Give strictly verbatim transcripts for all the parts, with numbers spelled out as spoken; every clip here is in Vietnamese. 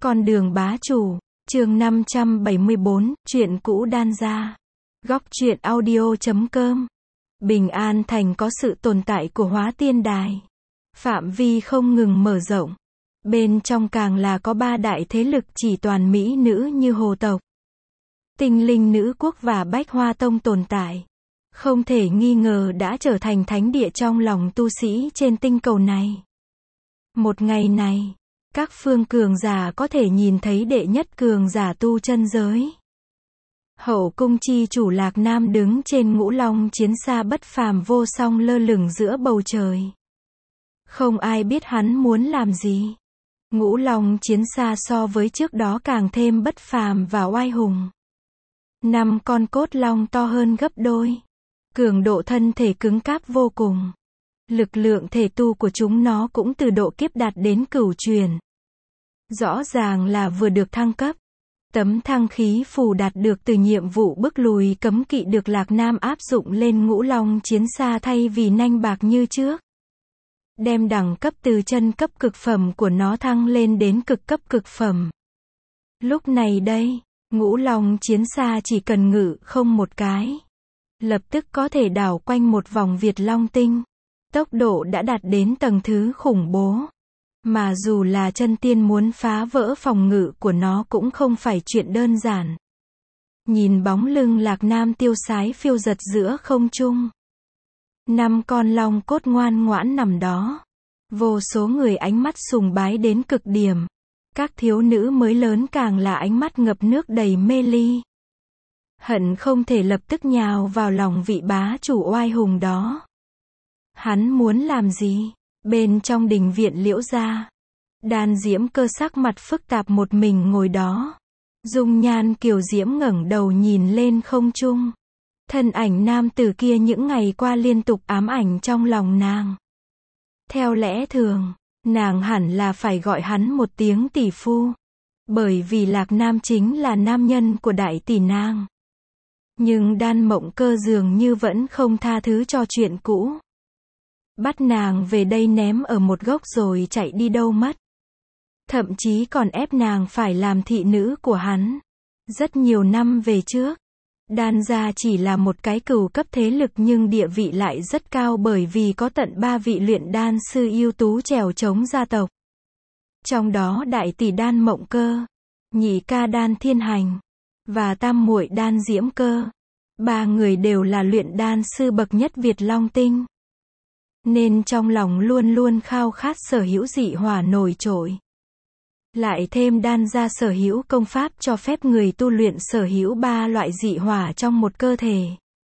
Con đường bá chủ, chương năm trăm bảy mươi bốn, chuyện cũ đan gia. Góc truyện audio chấm com. Bình An Thành có sự tồn tại của Hóa Tiên Đài. Phạm vi không ngừng mở rộng. Bên trong càng là có ba đại thế lực chỉ toàn mỹ nữ như Hồ tộc, Tinh Linh Nữ Quốc và Bách Hoa Tông tồn tại. Không thể nghi ngờ đã trở thành thánh địa trong lòng tu sĩ trên tinh cầu này. Một ngày này, các phương cường giả có thể nhìn thấy đệ nhất cường giả tu chân giới. Hậu cung chi chủ Lạc Nam đứng trên ngũ long chiến xa bất phàm vô song lơ lửng giữa bầu trời. Không ai biết hắn muốn làm gì. Ngũ long chiến xa so với trước đó càng thêm bất phàm và oai hùng. Năm con cốt long to hơn gấp đôi. Cường độ thân thể cứng cáp vô cùng. Lực lượng thể tu của chúng nó cũng từ độ kiếp đạt đến cửu truyền. Rõ ràng là vừa được thăng cấp. Tấm thăng khí phù đạt được từ nhiệm vụ bức lùi cấm kỵ được Lạc Nam áp dụng lên ngũ long chiến xa thay vì nanh bạc như trước. Đem đẳng cấp từ chân cấp cực phẩm của nó thăng lên đến cực cấp cực phẩm. Lúc này đây, ngũ long chiến xa chỉ cần ngự không một cái, lập tức có thể đảo quanh một vòng Việt Long Tinh. Tốc độ đã đạt đến tầng thứ khủng bố. Mà dù là chân tiên muốn phá vỡ phòng ngự của nó cũng không phải chuyện đơn giản. Nhìn bóng lưng Lạc Nam tiêu sái phiêu giật giữa không trung. Năm con long cốt ngoan ngoãn nằm đó. Vô số người ánh mắt sùng bái đến cực điểm. Các thiếu nữ mới lớn càng là ánh mắt ngập nước đầy mê ly. Hận không thể lập tức nhào vào lòng vị bá chủ oai hùng đó. Hắn muốn làm gì? Bên trong đình viện Liễu gia, Đan Diễm Cơ sắc mặt phức tạp một mình ngồi đó. Dung nhan kiều diễm ngẩng đầu nhìn lên không trung. Thân ảnh nam tử kia những ngày qua liên tục ám ảnh trong lòng nàng. Theo lẽ thường, nàng hẳn là phải gọi hắn một tiếng tỷ phu. Bởi vì Lạc Nam chính là nam nhân của đại tỷ nàng. Nhưng Đan Mộng Cơ dường như vẫn không tha thứ cho chuyện cũ. Bắt nàng về đây ném ở một góc rồi chạy đi đâu mất. Thậm chí còn ép nàng phải làm thị nữ của hắn. Rất nhiều năm về trước, Đan gia chỉ là một cái cửu cấp thế lực nhưng địa vị lại rất cao bởi vì có tận ba vị luyện đan sư ưu tú trèo chống gia tộc. Trong đó đại tỷ Đan Mộng Cơ, nhị ca Đan Thiên Hành, và tam muội Đan Diễm Cơ. Ba người đều là luyện đan sư bậc nhất Việt Long Tinh. Nên trong lòng luôn luôn khao khát sở hữu dị hỏa nổi trội. Lại thêm Đan gia sở hữu công pháp cho phép người tu luyện sở hữu ba loại dị hỏa trong một cơ thể.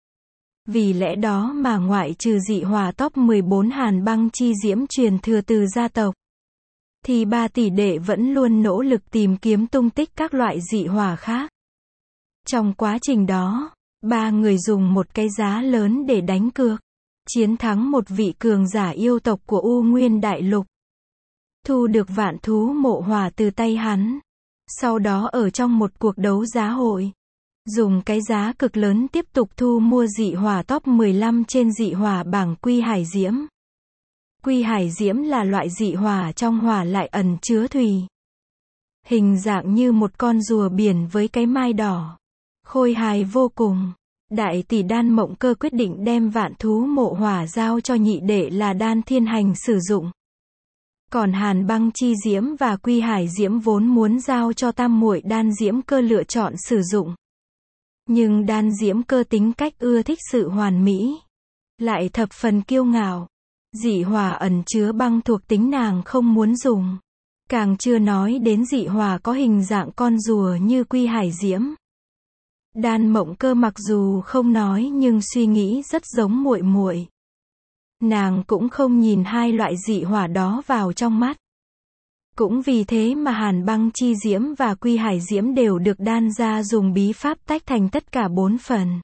Vì lẽ đó mà ngoại trừ dị hỏa top mười bốn hàn băng chi diễm truyền thừa từ gia tộc, thì ba tỷ đệ vẫn luôn nỗ lực tìm kiếm tung tích các loại dị hỏa khác. Trong quá trình đó, ba người dùng một cái giá lớn để đánh cược. Chiến thắng một vị cường giả yêu tộc của U Nguyên Đại Lục. Thu được vạn thú mộ hỏa từ tay hắn. Sau đó ở trong một cuộc đấu giá hội, dùng cái giá cực lớn tiếp tục thu mua dị hỏa top mười lăm trên dị hỏa bảng Quy Hải Diễm. Quy Hải Diễm là loại dị hỏa trong hỏa lại ẩn chứa thủy. Hình dạng như một con rùa biển với cái mai đỏ. Khôi hài vô cùng. Đại tỷ Đan Mộng Cơ quyết định đem vạn thú mộ hỏa giao cho nhị đệ là Đan Thiên Hành sử dụng. Còn hàn băng chi diễm và Quy Hải Diễm vốn muốn giao cho tam muội Đan Diễm Cơ lựa chọn sử dụng. Nhưng Đan Diễm Cơ tính cách ưa thích sự hoàn mỹ, lại thập phần kiêu ngạo. Dị hỏa ẩn chứa băng thuộc tính nàng không muốn dùng. Càng chưa nói đến dị hỏa có hình dạng con rùa như Quy Hải Diễm. Đan Mộng Cơ mặc dù không nói nhưng suy nghĩ rất giống muội muội. Nàng cũng không nhìn hai loại dị hỏa đó vào trong mắt. Cũng vì thế mà hàn băng chi diễm và Quy Hải Diễm đều được Đan gia dùng bí pháp tách thành tất cả bốn phần.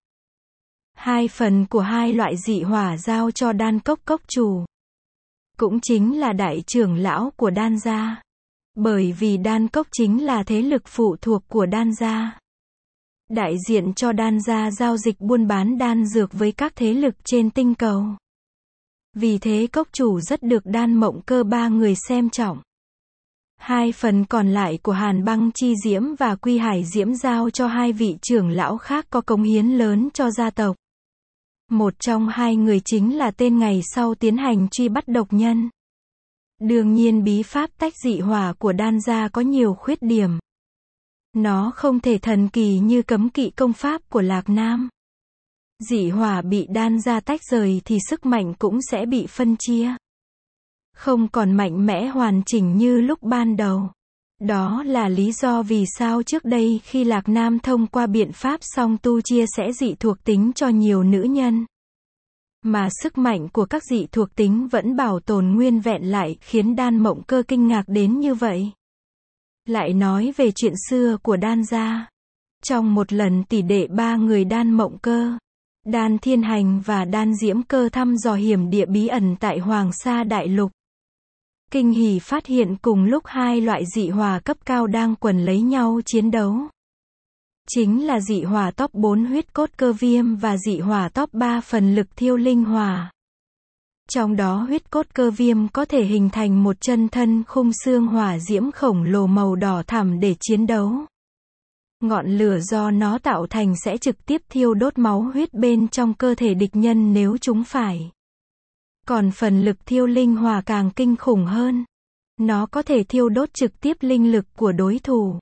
Hai phần của hai loại dị hỏa giao cho Đan Cốc Cốc chủ. Cũng chính là đại trưởng lão của Đan gia. Bởi vì Đan Cốc chính là thế lực phụ thuộc của Đan gia. Đại diện cho Đan gia giao dịch buôn bán đan dược với các thế lực trên tinh cầu. Vì thế cốc chủ rất được Đan Mộng Cơ ba người xem trọng. Hai phần còn lại của Hàn Băng Chi Diễm và Quy Hải Diễm giao cho hai vị trưởng lão khác có cống hiến lớn cho gia tộc. Một trong hai người chính là tên ngày sau tiến hành truy bắt độc nhân. Đương nhiên bí pháp tách dị hỏa của đan gia có nhiều khuyết điểm. Nó không thể thần kỳ như cấm kỵ công pháp của Lạc Nam. Dị hỏa bị đan gia tách rời thì sức mạnh cũng sẽ bị phân chia. Không còn mạnh mẽ hoàn chỉnh như lúc ban đầu. Đó là lý do vì sao trước đây khi Lạc Nam thông qua biện pháp song tu chia sẻ dị thuộc tính cho nhiều nữ nhân, mà sức mạnh của các dị thuộc tính vẫn bảo tồn nguyên vẹn lại khiến Đan Mộng Cơ kinh ngạc đến như vậy. Lại nói về chuyện xưa của Đan gia. Trong một lần tỷ đệ ba người Đan Mộng Cơ, Đan Thiên Hành và Đan Diễm Cơ thăm dò hiểm địa bí ẩn tại Hoàng Sa Đại Lục. Kinh hỉ phát hiện cùng lúc hai loại dị hỏa cấp cao đang quần lấy nhau chiến đấu. Chính là dị hỏa top bốn huyết cốt cơ viêm và dị hỏa top ba phần lực thiêu linh hỏa. Trong đó huyết cốt cơ viêm có thể hình thành một chân thân khung xương hỏa diễm khổng lồ màu đỏ thẳm để chiến đấu. Ngọn lửa do nó tạo thành sẽ trực tiếp thiêu đốt máu huyết bên trong cơ thể địch nhân nếu chúng phải. Còn phần lực thiêu linh hỏa càng kinh khủng hơn. Nó có thể thiêu đốt trực tiếp linh lực của đối thủ.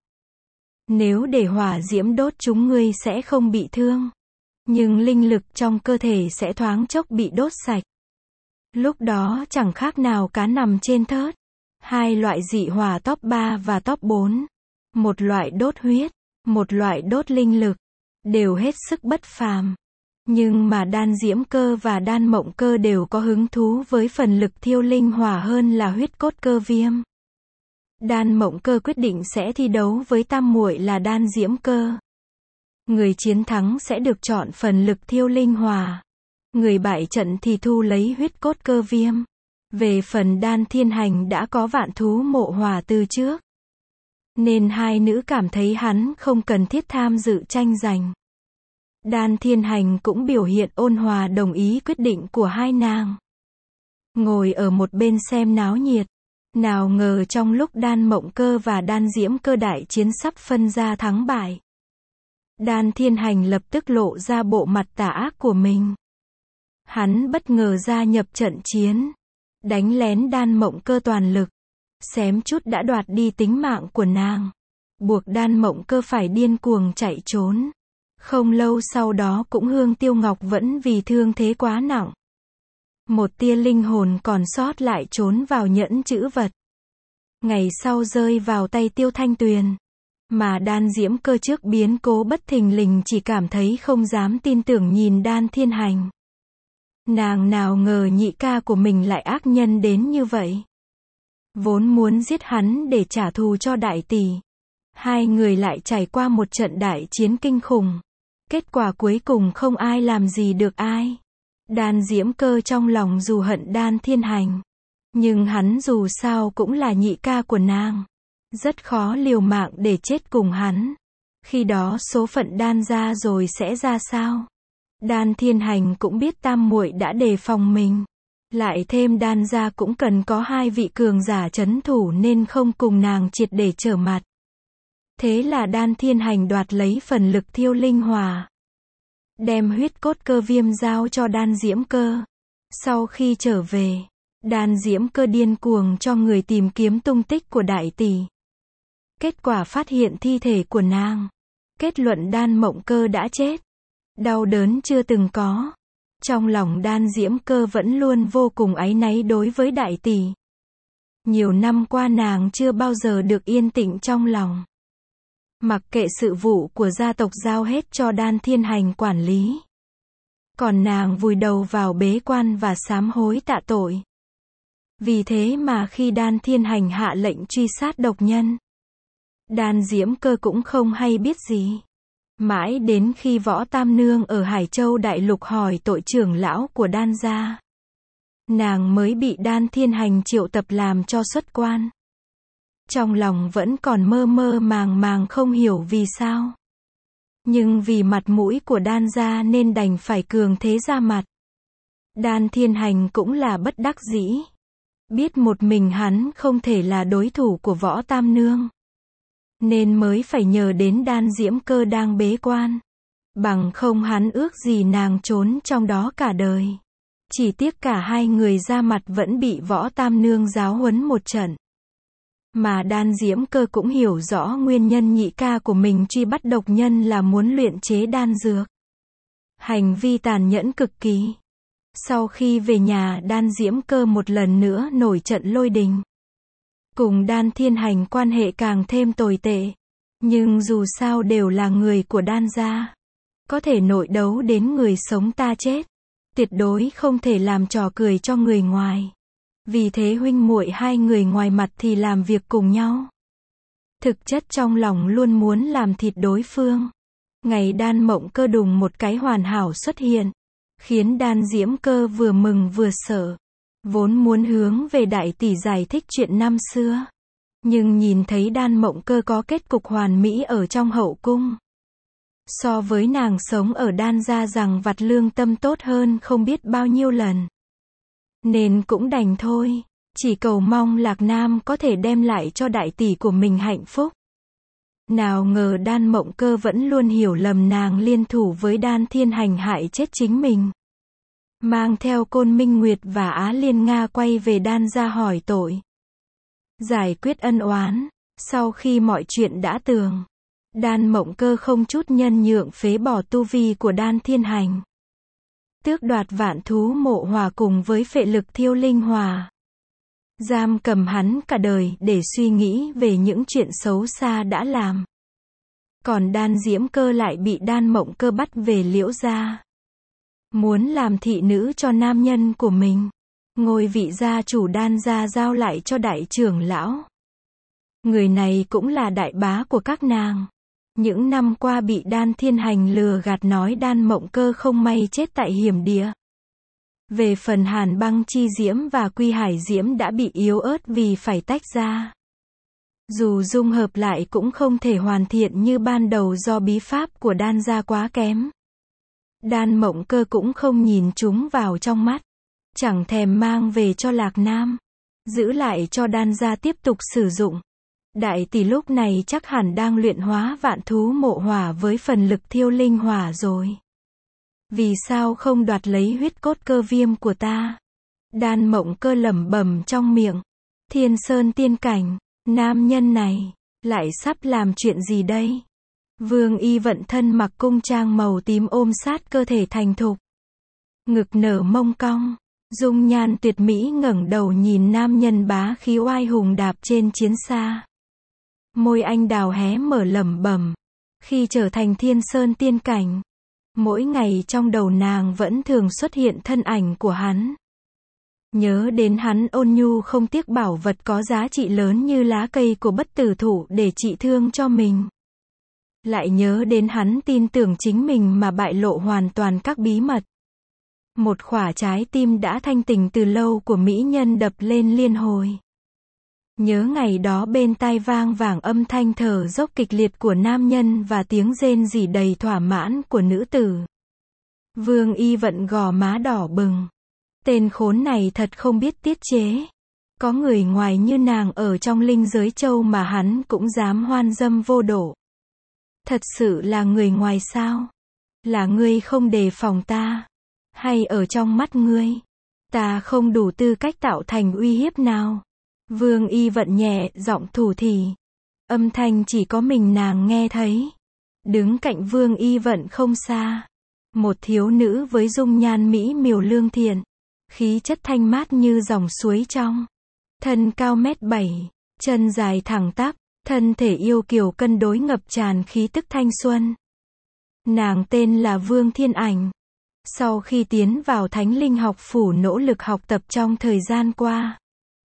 Nếu để hỏa diễm đốt chúng ngươi sẽ không bị thương. Nhưng linh lực trong cơ thể sẽ thoáng chốc bị đốt sạch. Lúc đó chẳng khác nào cá nằm trên thớt. Hai loại dị hỏa top ba và top bốn. Một loại đốt huyết, một loại đốt linh lực. Đều hết sức bất phàm. Nhưng mà Đan Diễm Cơ và Đan Mộng Cơ đều có hứng thú với phần lực thiêu linh hỏa hơn là huyết cốt cơ viêm. Đan Mộng Cơ quyết định sẽ thi đấu với tam muội là Đan Diễm Cơ. Người chiến thắng sẽ được chọn phần lực thiêu linh hỏa. Người bại trận thì thu lấy huyết cốt cơ viêm. Về phần Đan Thiên Hành đã có vạn thú mộ hỏa từ trước, nên hai nữ cảm thấy hắn không cần thiết tham dự tranh giành. Đan Thiên Hành cũng biểu hiện ôn hòa đồng ý quyết định của hai nàng. Ngồi ở một bên xem náo nhiệt. Nào ngờ trong lúc Đan Mộng Cơ và Đan Diễm Cơ đại chiến sắp phân ra thắng bại, Đan Thiên Hành lập tức lộ ra bộ mặt tà ác của mình. Hắn bất ngờ gia nhập trận chiến, đánh lén Đan Mộng Cơ toàn lực, xém chút đã đoạt đi tính mạng của nàng, buộc Đan Mộng Cơ phải điên cuồng chạy trốn. Không lâu sau đó cũng Hương Tiêu Ngọc vẫn vì thương thế quá nặng, một tia linh hồn còn sót lại trốn vào nhẫn chữ vật. Ngày sau rơi vào tay Tiêu Thanh Tuyền. Mà Đan Diễm Cơ trước biến cố bất thình lình chỉ cảm thấy không dám tin tưởng nhìn Đan Thiên Hành. Nàng nào ngờ nhị ca của mình lại ác nhân đến như vậy. Vốn muốn giết hắn để trả thù cho đại tỷ. Hai người lại trải qua một trận đại chiến kinh khủng. Kết quả cuối cùng không ai làm gì được ai. Đan Diễm Cơ trong lòng dù hận Đan Thiên Hành, nhưng hắn dù sao cũng là nhị ca của nàng. Rất khó liều mạng để chết cùng hắn. Khi đó số phận Đan gia rồi sẽ ra sao? Đan Thiên Hành cũng biết tam muội đã đề phòng mình. Lại thêm Đan gia cũng cần có hai vị cường giả trấn thủ nên không cùng nàng triệt để trở mặt. Thế là Đan Thiên Hành đoạt lấy phần lực thiêu linh hỏa, đem huyết cốt cơ viêm giao cho Đan Diễm Cơ. Sau khi trở về, Đan Diễm Cơ điên cuồng cho người tìm kiếm tung tích của đại tỷ. Kết quả phát hiện thi thể của nàng. Kết luận Đan Mộng Cơ đã chết. Đau đớn chưa từng có. Trong lòng Đan Diễm Cơ vẫn luôn vô cùng áy náy đối với đại tỷ. Nhiều năm qua nàng chưa bao giờ được yên tĩnh trong lòng. Mặc kệ sự vụ của gia tộc giao hết cho Đan Thiên Hành quản lý. Còn nàng vùi đầu vào bế quan và sám hối tạ tội. Vì thế mà khi Đan Thiên Hành hạ lệnh truy sát độc nhân, Đan Diễm Cơ cũng không hay biết gì. Mãi đến khi Võ Tam Nương ở Hải Châu Đại Lục hỏi tội trưởng lão của Đan gia, nàng mới bị Đan Thiên Hành triệu tập làm cho xuất quan. Trong lòng vẫn còn mơ mơ màng màng không hiểu vì sao. Nhưng vì mặt mũi của Đan gia nên đành phải cường thế ra mặt. Đan Thiên Hành cũng là bất đắc dĩ. Biết một mình hắn không thể là đối thủ của Võ Tam Nương, nên mới phải nhờ đến Đan Diễm Cơ đang bế quan. Bằng không hắn ước gì nàng trốn trong đó cả đời. Chỉ tiếc cả hai người ra mặt vẫn bị Võ Tam Nương giáo huấn một trận. Mà Đan Diễm Cơ cũng hiểu rõ nguyên nhân nhị ca của mình truy bắt độc nhân là muốn luyện chế đan dược. Hành vi tàn nhẫn cực kỳ. Sau khi về nhà, Đan Diễm Cơ một lần nữa nổi trận lôi đình. Cùng Đan Thiên Hành quan hệ càng thêm tồi tệ. Nhưng dù sao đều là người của Đan gia. Có thể nội đấu đến người sống ta chết. Tuyệt đối không thể làm trò cười cho người ngoài. Vì thế huynh muội hai người ngoài mặt thì làm việc cùng nhau. Thực chất trong lòng luôn muốn làm thịt đối phương. Ngày Đan Mộng Cơ đùng một cái hoàn hảo xuất hiện. Khiến Đan Diễm Cơ vừa mừng vừa sợ. Vốn muốn hướng về đại tỷ giải thích chuyện năm xưa. Nhưng nhìn thấy Đan Mộng Cơ có kết cục hoàn mỹ ở trong hậu cung. So với nàng sống ở Đan gia rằng vặt lương tâm tốt hơn không biết bao nhiêu lần. Nên cũng đành thôi. Chỉ cầu mong Lạc Nam có thể đem lại cho đại tỷ của mình hạnh phúc. Nào ngờ Đan Mộng Cơ vẫn luôn hiểu lầm nàng liên thủ với Đan Thiên Hành hại chết chính mình. Mang theo Côn Minh Nguyệt và Á Liên Nga quay về Đan gia hỏi tội. Giải quyết ân oán. Sau khi mọi chuyện đã tường, Đan Mộng Cơ không chút nhân nhượng phế bỏ tu vi của Đan Thiên Hành. Tước đoạt vạn thú mộ hỏa cùng với phệ lực thiêu linh hỏa. Giam cầm hắn cả đời để suy nghĩ về những chuyện xấu xa đã làm. Còn Đan Diễm Cơ lại bị Đan Mộng Cơ bắt về Liễu gia. Muốn làm thị nữ cho nam nhân của mình. Ngôi vị gia chủ Đan gia giao lại cho đại trưởng lão. Người này cũng là đại bá của các nàng. Những năm qua bị Đan Thiên Hành lừa gạt nói Đan Mộng Cơ không may chết tại hiểm địa. Về phần Hàn Băng Chi Diễm và Quy Hải Diễm đã bị yếu ớt vì phải tách ra. Dù dung hợp lại cũng không thể hoàn thiện như ban đầu do bí pháp của Đan gia quá kém. Đan Mộng Cơ cũng không nhìn chúng vào trong mắt. Chẳng thèm mang về cho Lạc Nam. Giữ lại cho Đan gia tiếp tục sử dụng. Đại tỷ lúc này chắc hẳn đang luyện hóa vạn thú mộ hỏa với phần lực thiêu linh hỏa rồi. Vì sao không đoạt lấy huyết cốt cơ viêm của ta? Đan Mộng Cơ lẩm bẩm trong miệng. Thiên Sơn tiên cảnh, nam nhân này, lại sắp làm chuyện gì đây? Vương Y Vận thân mặc cung trang màu tím ôm sát cơ thể thành thục. Ngực nở mông cong, dung nhan tuyệt mỹ ngẩng đầu nhìn nam nhân bá khí oai hùng đạp trên chiến xa. Môi anh đào hé mở lẩm bẩm. Khi trở thành Thiên Sơn tiên cảnh, mỗi ngày trong đầu nàng vẫn thường xuất hiện thân ảnh của hắn. Nhớ đến hắn ôn nhu không tiếc bảo vật có giá trị lớn như lá cây của bất tử thụ để trị thương cho mình. Lại nhớ đến hắn tin tưởng chính mình mà bại lộ hoàn toàn các bí mật. Một khỏa trái tim đã thanh tình từ lâu của mỹ nhân đập lên liên hồi. Nhớ ngày đó bên tai vang vẳng âm thanh thở dốc kịch liệt của nam nhân và tiếng rên rỉ đầy thỏa mãn của nữ tử. Vương Y Vận gò má đỏ bừng. Tên khốn này thật không biết tiết chế. Có người ngoài như nàng ở trong linh giới châu mà hắn cũng dám hoan dâm vô độ. Thật sự là người ngoài sao? Là ngươi không đề phòng ta? Hay ở trong mắt ngươi, ta không đủ tư cách tạo thành uy hiếp nào? Vương Y Vận nhẹ giọng thủ thỉ. Âm thanh chỉ có mình nàng nghe thấy. Đứng cạnh Vương Y Vận không xa. Một thiếu nữ với dung nhan mỹ miều lương thiện. Khí chất thanh mát như dòng suối trong. Thân cao mét bảy, chân dài thẳng tắp, thân thể yêu kiều cân đối ngập tràn khí tức thanh xuân. Nàng tên là Vương Thiên Ảnh. Sau khi tiến vào Thánh Linh học phủ nỗ lực học tập trong thời gian qua,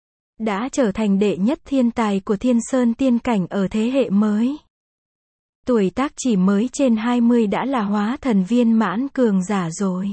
đã trở thành đệ nhất thiên tài của Thiên Sơn tiên cảnh ở thế hệ mới. Tuổi tác chỉ mới trên hai mươi đã là hóa thần viên mãn cường giả rồi.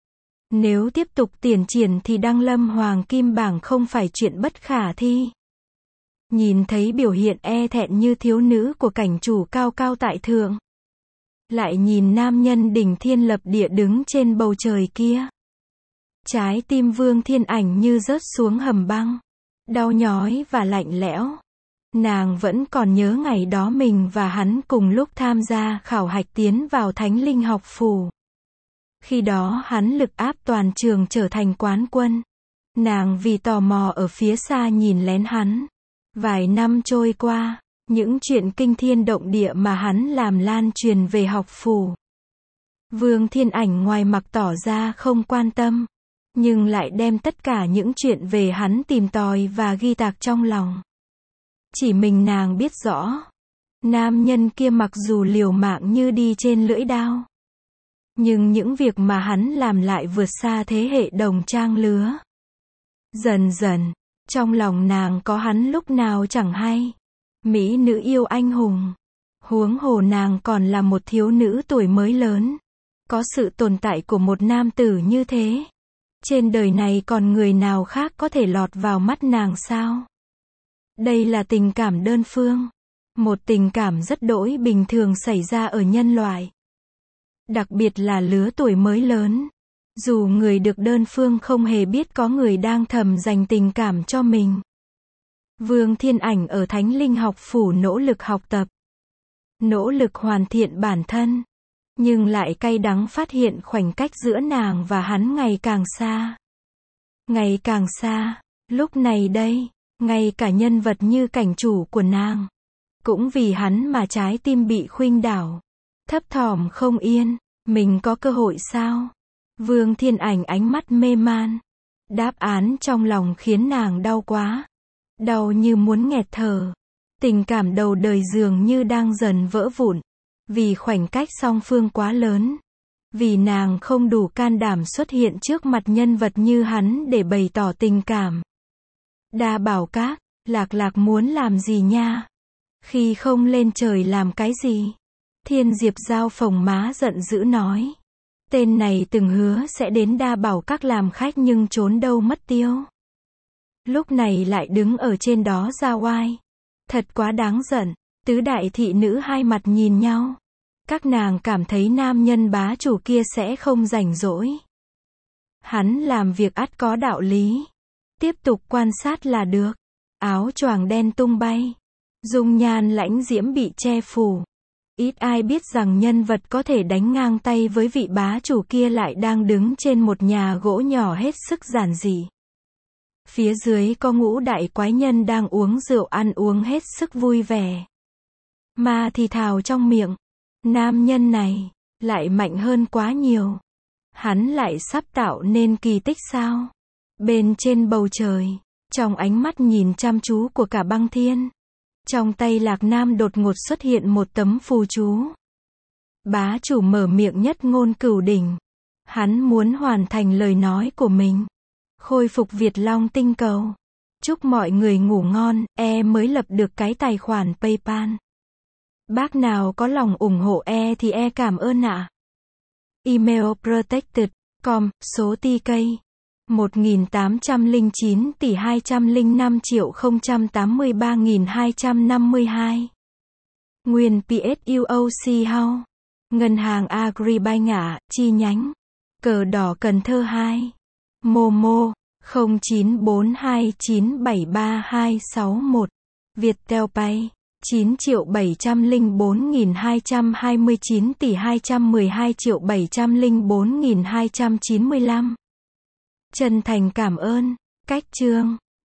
Nếu tiếp tục tiến triển thì đăng lâm hoàng kim bảng không phải chuyện bất khả thi. Nhìn thấy biểu hiện e thẹn như thiếu nữ của cảnh chủ cao cao tại thượng. Lại nhìn nam nhân đỉnh thiên lập địa đứng trên bầu trời kia. Trái tim Vương Thiên Ảnh như rớt xuống hầm băng. đau nhói và lạnh lẽo. Nàng vẫn còn nhớ ngày đó mình và hắn cùng lúc tham gia khảo hạch tiến vào Thánh Linh học phủ. Khi đó hắn lực áp toàn trường trở thành quán quân. Nàng vì tò mò ở phía xa nhìn lén hắn. Vài năm trôi qua, những chuyện kinh thiên động địa mà hắn làm lan truyền về học phủ. Vương Thiên Ảnh ngoài mặt tỏ ra không quan tâm, nhưng lại đem tất cả những chuyện về hắn tìm tòi và ghi tạc trong lòng. Chỉ mình nàng biết rõ, nam nhân kia mặc dù liều mạng như đi trên lưỡi đao, nhưng những việc mà hắn làm lại vượt xa thế hệ đồng trang lứa. Dần dần, trong lòng nàng có hắn lúc nào chẳng hay. Mỹ nữ yêu anh hùng. Huống hồ nàng còn là một thiếu nữ tuổi mới lớn. Có sự tồn tại của một nam tử như thế. Trên đời này còn người nào khác có thể lọt vào mắt nàng sao? Đây là tình cảm đơn phương. Một tình cảm rất đỗi bình thường xảy ra ở nhân loại. Đặc biệt là lứa tuổi mới lớn. Dù người được đơn phương không hề biết có người đang thầm dành tình cảm cho mình. Vương Thiên Ảnh ở Thánh Linh học phủ nỗ lực học tập. Nỗ lực hoàn thiện bản thân. Nhưng lại cay đắng phát hiện khoảnh cách giữa nàng và hắn ngày càng xa. Ngày càng xa. Lúc này đây, ngay cả nhân vật như cảnh chủ của nàng. Cũng vì hắn mà trái tim bị khuynh đảo. Thấp thỏm không yên. Mình có cơ hội sao? Vương Thiên Ảnh ánh mắt mê man. Đáp án trong lòng khiến nàng đau quá. Đau như muốn nghẹt thở. Tình cảm đầu đời dường như đang dần vỡ vụn. Vì khoảnh cách song phương quá lớn. Vì nàng không đủ can đảm xuất hiện trước mặt nhân vật như hắn để bày tỏ tình cảm. Đa Bảo Các, Lạc Lạc muốn làm gì nha? Khi không lên trời làm cái gì? Thiên Diệp Giao phồng má giận dữ nói. Tên này từng hứa sẽ đến Đa Bảo Các làm khách nhưng trốn đâu mất tiêu. Lúc này lại đứng ở trên đó ra oai. Thật quá đáng giận. Tứ đại thị nữ hai mặt nhìn nhau. Các nàng cảm thấy nam nhân bá chủ kia sẽ không rảnh rỗi. Hắn làm việc ắt có đạo lý. Tiếp tục quan sát là được. Áo choàng đen tung bay. Dung nhan lãnh diễm bị che phủ. Ít ai biết rằng nhân vật có thể đánh ngang tay với vị bá chủ kia lại đang đứng trên một nhà gỗ nhỏ hết sức giản dị. Phía dưới có ngũ đại quái nhân đang uống rượu ăn uống hết sức vui vẻ. Mà thì thào trong miệng. Nam nhân này, lại mạnh hơn quá nhiều. Hắn lại sắp tạo nên kỳ tích sao? Bên trên bầu trời, trong ánh mắt nhìn chăm chú của cả băng thiên. Trong tay Lạc Nam đột ngột xuất hiện một tấm phù chú. Bá chủ mở miệng nhất ngôn cửu đỉnh. Hắn muốn hoàn thành lời nói của mình. Khôi phục Việt Long tinh cầu. Chúc mọi người ngủ ngon, e mới lập được cái tài khoản PayPal. Bác nào có lòng ủng hộ e thì e cảm ơn ạ. À. Email protected chấm com, số tê ca một nghìn tám trăm lẻ chín tỷ hai trăm lẻ năm triệu không trăm tám mươi ba nghìn hai trăm năm mươi hai. Nguyên pê ét u ô xê House. Ngân hàng Agribank ạ, chi nhánh. Cờ đỏ Cần Thơ hai. Momo, không chín bốn hai chín bảy ba hai sáu một. Viettel Pay, chín triệu bảy trăm lẻ bốn nghìn hai trăm hai mươi chín tỷ hai trăm mười hai triệu bảy trăm lẻ bốn nghìn hai trăm chín mươi lăm. Chân thành cảm ơn. Cách chương